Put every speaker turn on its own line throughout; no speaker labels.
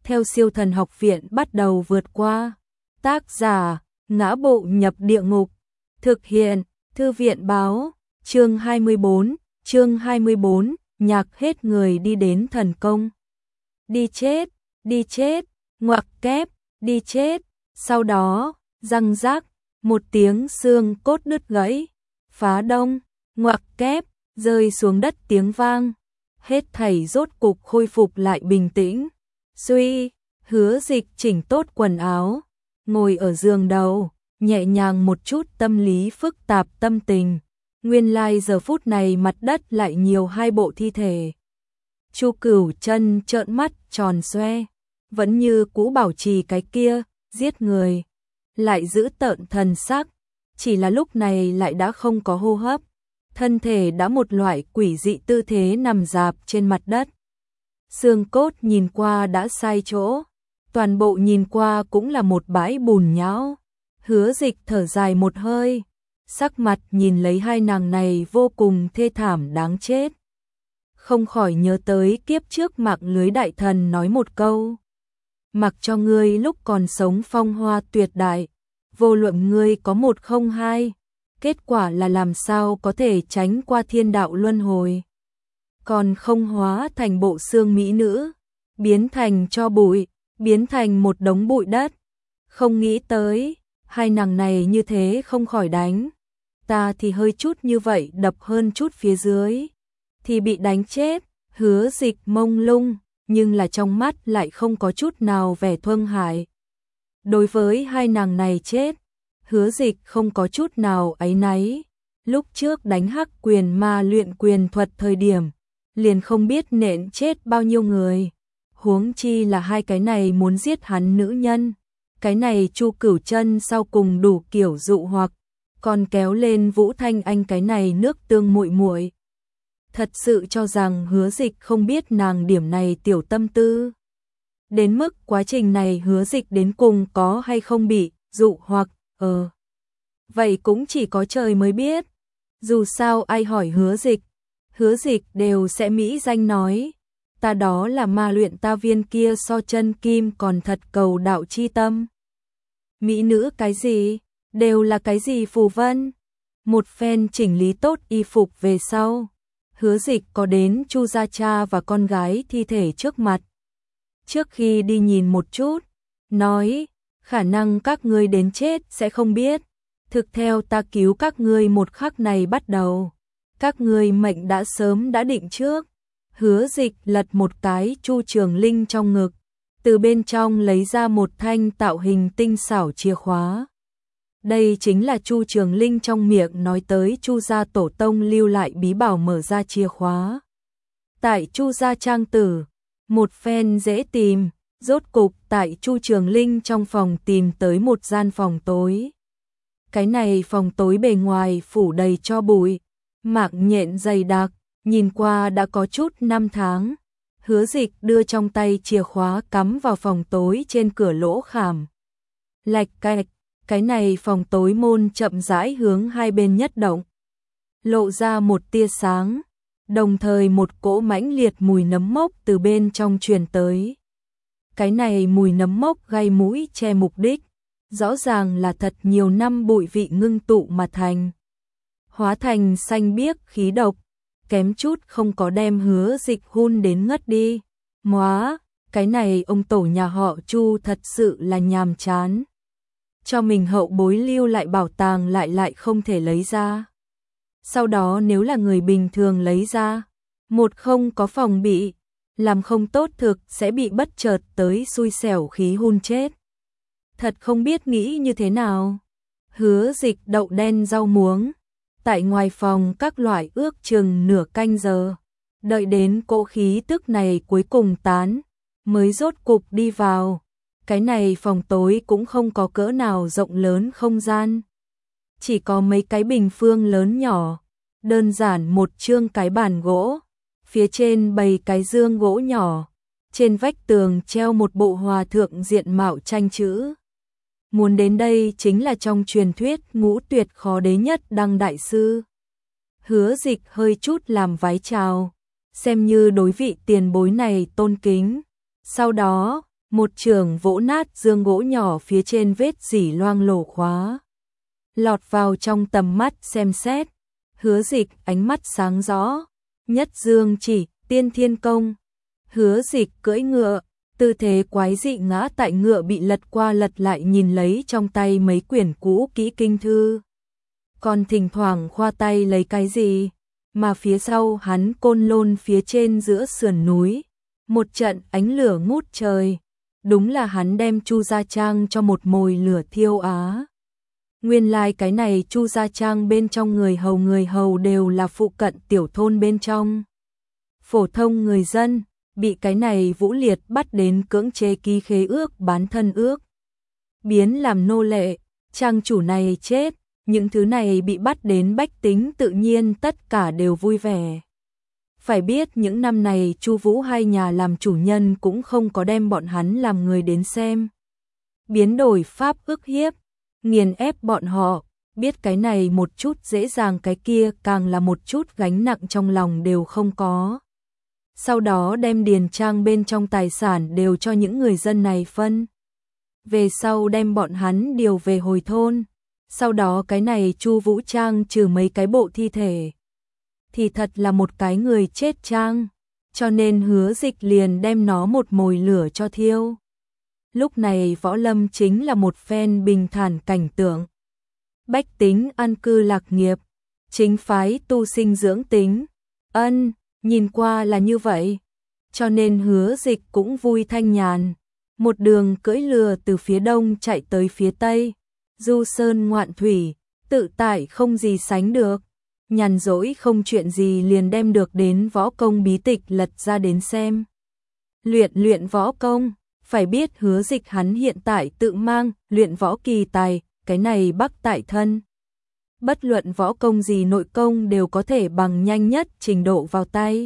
theo Siêu Thần Học Viện bắt đầu vượt qua. Tác giả: Ngã Bộ Nhập Địa Ngục. Thực hiện: Thư viện báo. Chương 24, nhạc hết người đi đến thần công. Đi chết, ngoặc kép, đi chết. Sau đó, răng rác, một tiếng xương cốt đứt gãy, phá đông, ngoặc kép, rơi xuống đất tiếng vang. Hết thảy rốt cục khôi phục lại bình tĩnh. Hứa Dịch chỉnh tốt quần áo, ngồi ở giường đầu, nhẹ nhàng một chút tâm lý phức tạp tâm tình. Nguyên lai giờ phút này mặt đất lại nhiều hai bộ thi thể. Chu Cửu Chân trợn mắt tròn xoe, vẫn như cũ bảo trì cái kia, giết người, lại giữ tợn thần sắc, chỉ là lúc này lại đã không có hô hấp, thân thể đã một loại quỷ dị tư thế nằm rạp trên mặt đất. Xương cốt nhìn qua đã sai chỗ, toàn bộ nhìn qua cũng là một bãi bùn nhão. Hứa Dịch thở dài một hơi, sắc mặt nhìn lấy hai nàng này vô cùng thê thảm đáng chết. Không khỏi nhớ tới kiếp trước Mạng Lưới Đại Thần nói một câu: mặc cho ngươi lúc còn sống phong hoa tuyệt đại, vô luận ngươi có một không hai, kết quả là làm sao có thể tránh qua thiên đạo luân hồi, còn không hóa thành bộ xương mỹ nữ, biến thành tro bụi, biến thành một đống bụi đất. Không nghĩ tới, hai nàng này như thế không khỏi đánh. Ta thì hơi chút như vậy đập hơn chút phía dưới, thì bị đánh chết. Hứa Dịch mông lung, nhưng là trong mắt lại không có chút nào vẻ thương hại. Đối với hai nàng này chết, Hứa Dịch không có chút nào áy náy. Lúc trước đánh Hắc Quyền Ma luyện quyền thuật thời điểm, liền không biết nện chết bao nhiêu người. Huống chi là hai cái này muốn giết hắn nữ nhân. Cái này Chu Cửu Chân sau cùng đủ kiểu dụ hoặc, còn kéo lên Vũ Thanh Anh cái này nước tương muội muội. Thật sự cho rằng Hứa Dịch không biết nàng điểm này tiểu tâm tư. Đến mức quá trình này Hứa Dịch đến cùng có hay không bị dụ hoặc, vậy cũng chỉ có trời mới biết. Dù sao ai hỏi Hứa Dịch đều sẽ mỹ danh nói, ta đó là ma luyện ta viên kia so chân kim còn thật cầu đạo chi tâm. Mỹ nữ cái gì, đều là cái gì phù vân. Một phen chỉnh lý tốt y phục về sau, Hứa Dịch có đến Chu gia cha và con gái thi thể trước mặt. Trước khi đi nhìn một chút, nói, khả năng các ngươi đến chết sẽ không biết. Thực theo ta cứu các ngươi một khắc này bắt đầu, các ngươi mệnh đã sớm đã định trước. Hứa Dịch lật một cái Chu Trường Linh trong ngực, từ bên trong lấy ra một thanh tạo hình tinh xảo chìa khóa. Đây chính là Chu Trường Linh trong miệng nói tới Chu gia tổ tông lưu lại bí bảo mở ra chìa khóa. Tại Chu gia trang tử, một phen dễ tìm, rốt cục tại Chu Trường Linh trong phòng tìm tới một gian phòng tối. Cái này phòng tối bề ngoài phủ đầy tro bụi, mảng nhện dày đặc, nhìn qua đã có chút năm tháng. Hứa Dịch đưa trong tay chìa khóa cắm vào phòng tối trên cửa lỗ khảm. Lạch cạch, cái này phòng tối môn chậm rãi hướng hai bên nhất động, lộ ra một tia sáng, đồng thời một cỗ mãnh liệt mùi nấm mốc từ bên trong truyền tới. Cái này mùi nấm mốc gây mũi che mục đích, rõ ràng là thật nhiều năm bụi vị ngưng tụ mà thành, hóa thành xanh biếc khí độc, kém chút không có đem Hứa Dịch hun đến ngất đi. Móa, cái này ông tổ nhà họ Chu thật sự là nhàm chán. Cho mình hậu bối lưu lại bảo tàng lại không thể lấy ra. Sau đó nếu là người bình thường lấy ra, một không có phòng bị, làm không tốt thực sẽ bị bất chợt tới xui xẻo khí hun chết. Thật không biết nghĩ như thế nào. Hứa Dịch đậu đen rau muống, tại ngoài phòng các loại ước chừng nửa canh giờ, đợi đến cỗ khí tức này cuối cùng tán, mới rốt cục đi vào. Cái này phòng tối cũng không có cỡ nào rộng lớn không gian, chỉ có mấy cái bình phương lớn nhỏ, đơn giản một chương cái bàn gỗ, phía trên bày cái dương gỗ nhỏ, trên vách tường treo một bộ hòa thượng diện mạo tranh chữ. Muốn đến đây chính là trong truyền thuyết ngũ tuyệt khó đế nhất đăng đại sư. Hứa Dịch hơi chút làm vái chào, xem như đối vị tiền bối này tôn kính. Sau đó, một chưởng vỗ nát giường gỗ nhỏ phía trên vết rỉ loang lổ khóa. Lọt vào trong tầm mắt xem xét, Hứa Dịch ánh mắt sáng rõ, nhất dương chỉ, tiên thiên công. Hứa Dịch cưỡi ngựa, tư thế quái dị ngã tại ngựa bị lật qua lật lại nhìn lấy trong tay mấy quyển cũ kỹ kinh thư. Còn thỉnh thoảng khoa tay lấy cái gì, mà phía sau hắn Côn Lôn phía trên giữa sườn núi, một trận ánh lửa ngút trời, đúng là hắn đem Chu Gia Trang cho một mồi lửa thiêu á. Nguyên lai cái này Chu Gia Trang bên trong người hầu đều là phụ cận tiểu thôn bên trong. Phổ thông người dân, bị cái này Vũ Liệt bắt đến cưỡng chế ký khế ước bán thân ước. Biến làm nô lệ, trang chủ này chết, những thứ này bị bắt đến bách tính tự nhiên tất cả đều vui vẻ. Phải biết những năm này Chu Vũ hai nhà làm chủ nhân cũng không có đem bọn hắn làm người đến xem. Biến đổi pháp ức hiếp, nghiền ép bọn họ, biết cái này một chút dễ dàng cái kia càng là một chút gánh nặng trong lòng đều không có. Sau đó đem điền trang bên trong tài sản đều cho những người dân này phân. Về sau đem bọn hắn điều về hồi thôn. Sau đó cái này Chu Vũ Trang trừ mấy cái bộ thi thể thì thật là một cái người chết trang, cho nên Hứa Dịch liền đem nó một mồi lửa cho thiêu. Lúc này võ lâm chính là một phen bình thản cảnh tượng. Bách tính an cư lạc nghiệp, chính phái tu sinh dưỡng tính. Nhìn qua là như vậy, cho nên Hứa Dịch cũng vui thanh nhàn, một đường cưỡi lừa từ phía đông chạy tới phía tây, du sơn ngoạn thủy, tự tại không gì sánh được. Nhàn rỗi không chuyện gì liền đem được đến võ công bí tịch lật ra đến xem. Luyện võ công, phải biết Hứa Dịch hắn hiện tại tự mang luyện võ kỳ tài, cái này bắc tại thân. Bất luận võ công gì nội công đều có thể bằng nhanh nhất trình độ vào tay.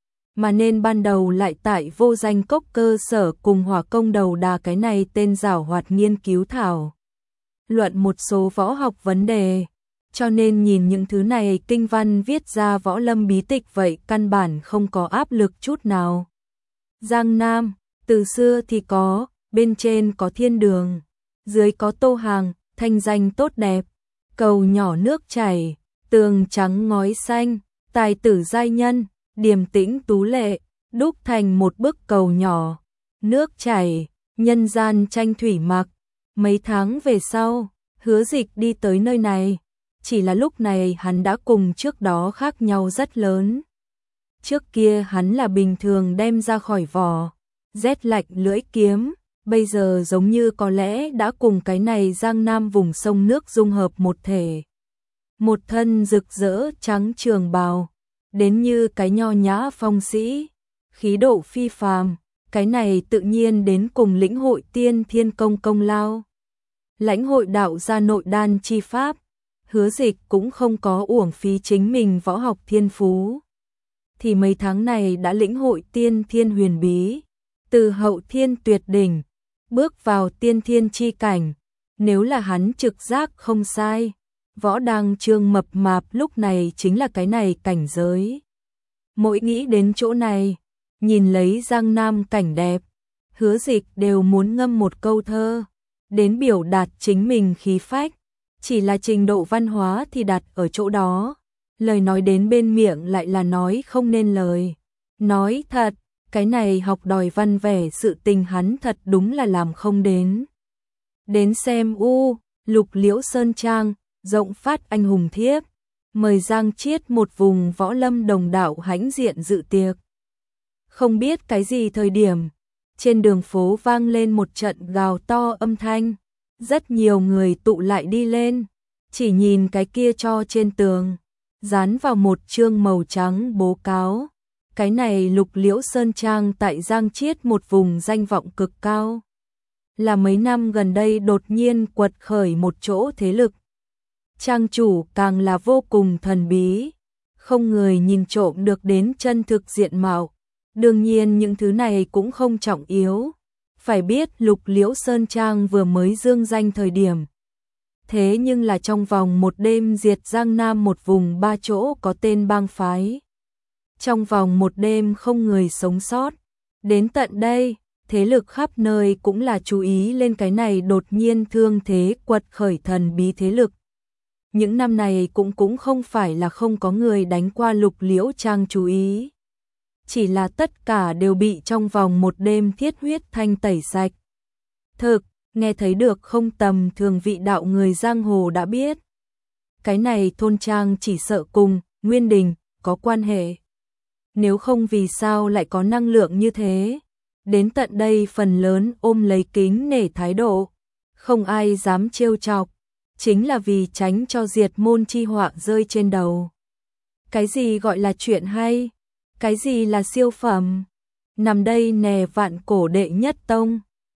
Mà nên ban đầu lại tại Vô Danh Cốc cơ sở cùng hỏa công đầu đà cái này tên giảo hoạt nghiên cứu thảo luận một số võ học vấn đề. Cho nên nhìn những thứ này kinh văn viết ra võ lâm bí tịch vậy căn bản không có áp lực chút nào. Giang Nam, từ xưa thì có, bên trên có thiên đường, dưới có tô hàng, thanh danh tốt đẹp, cầu nhỏ nước chảy, tường trắng ngói xanh, tài tử giai nhân, điềm tĩnh tú lệ, đúc thành một bức cầu nhỏ, nước chảy, nhân gian tranh thủy mặc. Mấy tháng về sau, Hứa Dịch đi tới nơi này. Chỉ là lúc này hắn đã cùng trước đó khác nhau rất lớn. Trước kia hắn là bình thường đem ra khỏi vỏ, rét lạnh lưỡi kiếm, bây giờ giống như có lẽ đã cùng cái này Giang Nam vùng sông nước dung hợp một thể. Một thân rực rỡ trắng trường bào, đến như cái nho nhã phong sĩ, khí độ phi phàm, cái này tự nhiên đến cùng lĩnh hội tiên thiên công công lao. Lãnh hội đạo gia nội đan chi pháp. Hứa Dịch cũng không có uổng phí chính mình võ học thiên phú. Thì mấy tháng này đã lĩnh hội tiên thiên huyền bí, từ hậu thiên tuyệt đỉnh, bước vào tiên thiên chi cảnh. Nếu là hắn trực giác không sai, võ đăng trương mập mạp lúc này chính là cái này cảnh giới. Mỗi nghĩ đến chỗ này, nhìn lấy Giang Nam cảnh đẹp, Hứa Dịch đều muốn ngâm một câu thơ, đến biểu đạt chính mình khí phách. Chỉ là trình độ văn hóa thì đặt ở chỗ đó, lời nói đến bên miệng lại là nói không nên lời. Nói thật, cái này học đòi văn vẻ sự tình hắn thật đúng là làm không đến. Đến xem Lục Liễu Sơn Trang, rộng phát anh hùng thiếp, mời Giang Chiết một vùng võ lâm đồng đạo hãnh diện dự tiệc. Không biết cái gì thời điểm, trên đường phố vang lên một trận gào to âm thanh. Rất nhiều người tụ lại đi lên, chỉ nhìn cái kia cho trên tường, dán vào một chương màu trắng bố cáo. Cái này Lục Liễu Sơn Trang tại Giang Chiết một vùng danh vọng cực cao. Là mấy năm gần đây đột nhiên quật khởi một chỗ thế lực. Trang chủ càng là vô cùng thần bí, không người nhìn trộm được đến chân thực diện mạo. Đương nhiên những thứ này cũng không trọng yếu. Phải biết Lục Liễu Sơn Trang vừa mới dương danh thời điểm. Thế nhưng là trong vòng một đêm diệt Giang Nam một vùng 3 chỗ có tên bang phái. Trong vòng một đêm không người sống sót. Đến tận đây, thế lực khắp nơi cũng là chú ý lên cái này đột nhiên thương thế quật khởi thần bí thế lực. Những năm này cũng không phải là không có người đánh qua Lục Liễu Trang chú ý. Chỉ là tất cả đều bị trong vòng một đêm thiết huyết thanh tẩy sạch. Thực, nghe thấy được không tầm thường vị đạo người giang hồ đã biết. Cái này thôn trang chỉ sợ cùng Nguyên Đình có quan hệ. Nếu không vì sao lại có năng lượng như thế. Đến tận đây phần lớn ôm lấy kính nể thái độ. Không ai dám trêu chọc. Chính là vì tránh cho diệt môn chi họa rơi trên đầu. Cái gì gọi là chuyện hay? Cái gì là siêu phẩm? Nằm đây nè vạn cổ đệ nhất tông.